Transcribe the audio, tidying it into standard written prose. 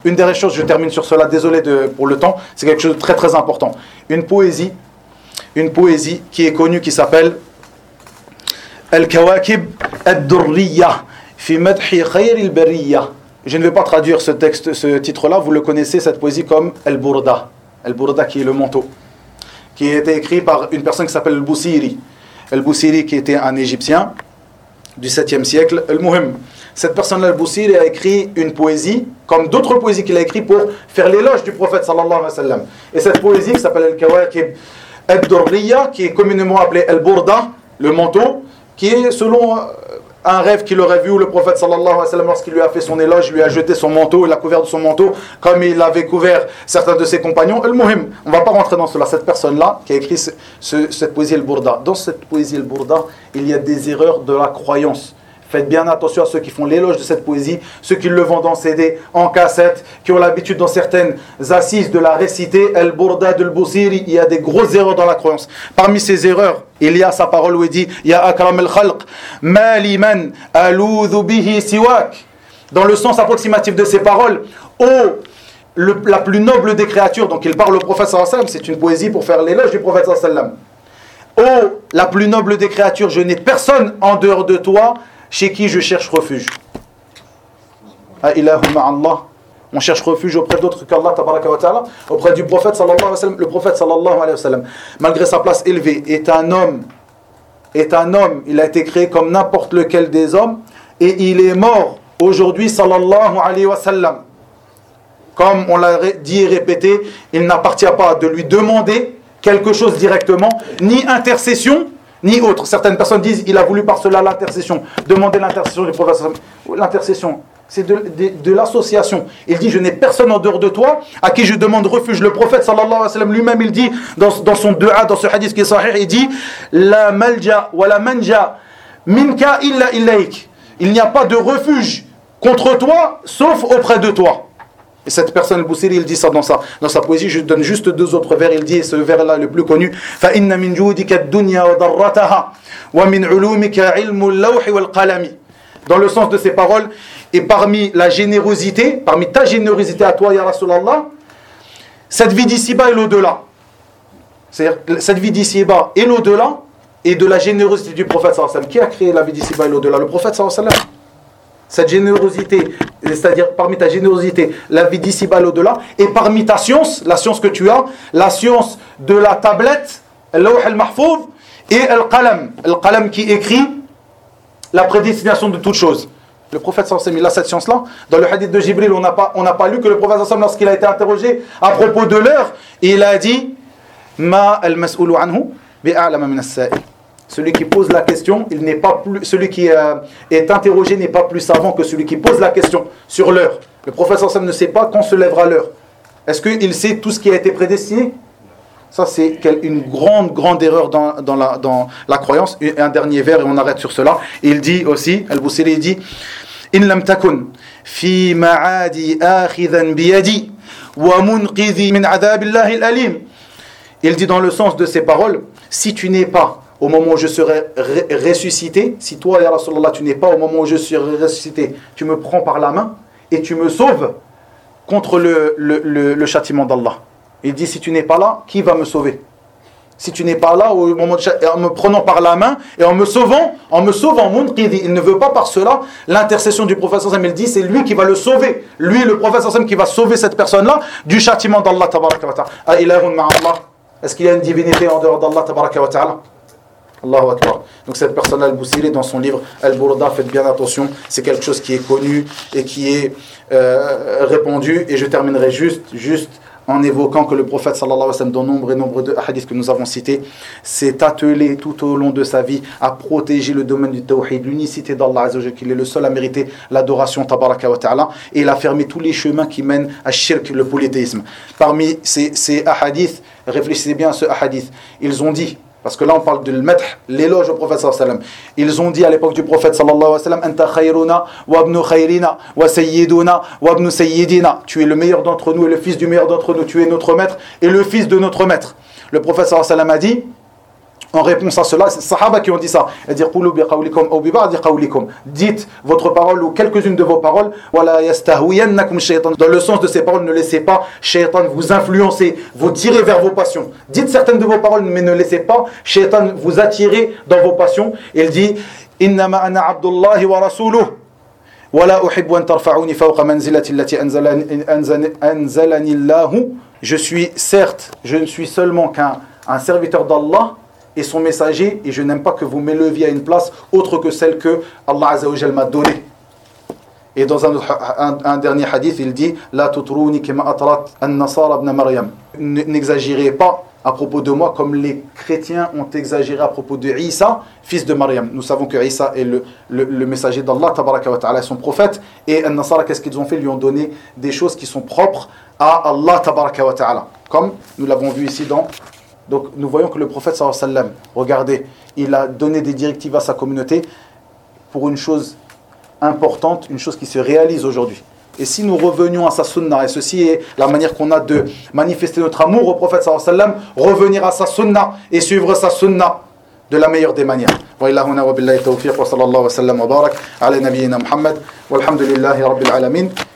Une dernière chose, je termine sur cela, désolé pour le temps, c'est quelque chose de très très important. Une poésie qui est connue, qui s'appelle Al-Kawakib Ad-Durriya fi Madhi Khayr al-Bariyya. Je ne vais pas traduire ce titre-là, vous le connaissez, cette poésie, comme Al-Burda. Al-Burda qui est le manteau, qui a été écrit par une personne qui s'appelle Al-Busiri. Al-Busiri qui était un Égyptien du 7e siècle. Al-Muhim, cette personne-là, Al-Busiri, a écrit une poésie, comme d'autres poésies qu'il a écrites pour faire l'éloge du prophète sallallahu alayhi wa sallam. Et cette poésie qui s'appelle Al-Kawakib Ad-Durriya, qui est communément appelée Al-Burda, le manteau, qui est selon un rêve qu'il aurait vu où le prophète sallallahu alayhi wa sallam, lorsqu'il lui a fait son éloge, lui a jeté son manteau, il a couvert de son manteau, comme il avait couvert certains de ses compagnons. Al-Muhim, on ne va pas rentrer dans cela. Cette personne-là qui a écrit cette poésie Al-Burda, dans cette poésie Al-Burda, il y a des erreurs de la croyance. Faites bien attention à ceux qui font l'éloge de cette poésie, ceux qui le vendent en CD, en cassette, qui ont l'habitude dans certaines assises de la réciter. Al-Burda al-Busiri, il y a des grosses erreurs dans la croyance. Parmi ces erreurs, il y a sa parole où il dit « Ya akram al-khalq, ma liman aloudhu bihi siwak » dans le sens approximatif de ces paroles, la plus noble des créatures, donc il parle au prophète sallallahu alayhi wa sallam, c'est une poésie pour faire l'éloge du prophète sallallahu alayhi wa sallam. Ô la plus noble des créatures, je n'ai personne en dehors de toi chez qui je cherche refuge. Allah, on cherche refuge auprès d'autres qu'Allah tabaraka wa ta'ala, auprès du prophète sallallahu alayhi wa sallam. Le prophète sallallahu alayhi wa sallam, malgré sa place élevée, est un homme, il a été créé comme n'importe lequel des hommes, et il est mort aujourd'hui sallallahu alayhi wa sallam. Comme on l'a dit et répété, il n'appartient pas de lui demander quelque chose directement, ni intercession, ni autre. Certaines personnes disent il a voulu par cela l'intercession, demander l'intercession du prophète. L'intercession, c'est de l'association. Il dit je n'ai personne en dehors de toi à qui je demande refuge. Le prophète sallallahu alayhi wa sallam lui-même, il dit dans son dua, dans ce hadith qui est sahih, il dit la malja wa la manja minka illa ilayk. Il n'y a pas de refuge contre toi sauf auprès de toi. Et cette personne, Al-Busiri, il dit ça dans sa poésie. Je donne juste deux autres vers. Il dit, ce vers-là le plus connu, فَإِنَّ مِنْ جُودِكَ الدُّنْيَا وَضَرَّتَهَا وَمِنْ عُلُومِكَ عِلْمُ اللَّوْحِ وَالْقَلَمِ. Dans le sens de ces paroles, et parmi ta générosité à toi, Ya Rasulallah, cette vie d'ici-bas et l'au-delà. C'est-à-dire, cette vie d'ici-bas et l'au-delà, et de la générosité du prophète sallallahu alayhi wa sallam. Qui a créé la vie d'ici-bas et l'au-delà? Le prophète sallallahu alayhi wa sallam. Cette générosité, c'est-à-dire parmi ta générosité, la vie d'ici-bas et l'au-delà, et parmi ta science, la science que tu as, la science de la tablette, al-lawh al-mahfouz, et al-qalam qui écrit la prédestination de toutes choses. Le prophète sallallahu alayhi wa sallam, il a cette science-là. Dans le hadith de Jibril, on n'a pas lu que le prophète sallallahu alayhi wa sallam, lorsqu'il a été interrogé à propos de l'heure, il a dit « Ma al-mas'oulu anhu bi'a'lama min as-sa'il » Celui qui pose la question, celui qui est interrogé n'est pas plus savant que celui qui pose la question sur l'heure. Le prophète sallallahu alayhi wa sallam ne sait pas quand se lèvera l'heure. Est-ce qu'il sait tout ce qui a été prédestiné? Ça, c'est une grande erreur dans la croyance. Et un dernier vers, et on arrête sur cela. Il dit aussi, Al-Busiri dit « In lam takun fi ma'adi akhidhan biyadi wa munqidhi min adabillahi al-alim » Il dit dans le sens de ces paroles, si tu n'es pas au moment où je serai ressuscité, si toi, Ya Rasulallah, tu n'es pas au moment où je serai ressuscité, tu me prends par la main et tu me sauves contre le châtiment d'Allah. Il dit, si tu n'es pas là, qui va me sauver? Si tu n'es pas là, au moment en me prenant par la main et en me sauvant, il ne veut pas par cela l'intercession du prophète sallallahu alayhi wa sallam. Il dit, c'est lui qui va le sauver. Lui, le prophète sallallahu alayhi wa sallam, qui va sauver cette personne-là du châtiment d'Allah tabaraka wa ta'ala. A ilahun ma'allah. Est-ce qu'il y a une divinité en dehors d'Allah tabaraka wa ta'ala? Allahu Akbar. Donc cette personne-là, Al-Busiri, dans son livre Al-Burda, faites bien attention, c'est quelque chose qui est connu et qui est répandu. Et je terminerai juste en évoquant que le prophète sallallahu alayhi wa sallam, dans nombre de hadiths que nous avons cités, s'est attelé tout au long de sa vie à protéger le domaine du tawhid, l'unicité d'Allah Azza wa Jalla, qu'il est le seul à mériter l'adoration tabaraka wa ta'ala, et il a fermé tous les chemins qui mènent à shirk, le polythéisme. Parmi ces hadiths, réfléchissez bien à ce hadith, ils ont dit, parce que là on parle de l'éloge au prophète sallallahu alayhi wa sallam. Ils ont dit à l'époque du prophète sallallahu alayhi wa sallam, Anta khayruna wa ibnu khayrina wa sayyiduna wa ibnu sayyidina. Tu es le meilleur d'entre nous et le fils du meilleur d'entre nous. Tu es notre maître et le fils de notre maître. Le prophète sallallahu alayhi wa sallam a dit, En réponse à cela, c'est les Sahaba qui ont dit ça. Ils disent qulu bi qawlikum aw bi ba'di qawlikum. Dites votre parole ou quelques-unes de vos paroles. Wala yastahwiyannakum shaytan. Dans le sens de ces paroles, ne laissez pas shaytan vous influencer, vous tirer vers vos passions. Dites certaines de vos paroles, mais ne laissez pas shaytan vous attirer dans vos passions. Il dit innama ana abdullahi wa rasuluhu. Wala uhibbu an tarfa'uni fawqa manzilati allati anzalani Allahu. Je ne suis seulement qu'un serviteur d'Allah et son messager, et je n'aime pas que vous m'éleviez à une place autre que celle que Allah Azza wa Jal m'a donnée. Et dans un dernier hadith, il dit La tutruni kama atrat an-nasara ibn Maryam. N'exagérez pas à propos de moi comme les chrétiens ont exagéré à propos de Isa, fils de Maryam. Nous savons que Isa est le messager d'Allah, tabaraka wa ta'ala, son prophète, et an-nasara, qu'est-ce qu'ils ont fait? Ils lui ont donné des choses qui sont propres à Allah, tabaraka wa ta'ala. Comme nous l'avons vu ici dans... Donc nous voyons que le prophète sallallahu alayhi wa sallam, regardez, il a donné des directives à sa communauté pour une chose importante, une chose qui se réalise aujourd'hui. Et si nous revenions à sa sunna, et ceci est la manière qu'on a de manifester notre amour au prophète sallallahu alayhi wa sallam, revenir à sa sunna et suivre sa sunna de la meilleure des manières. Wa ilahuna wa billahi tawfiq wa sallallahu wa sallam wa barak ala nabiyyina Muhammad walhamdulillahi rabbil alamin.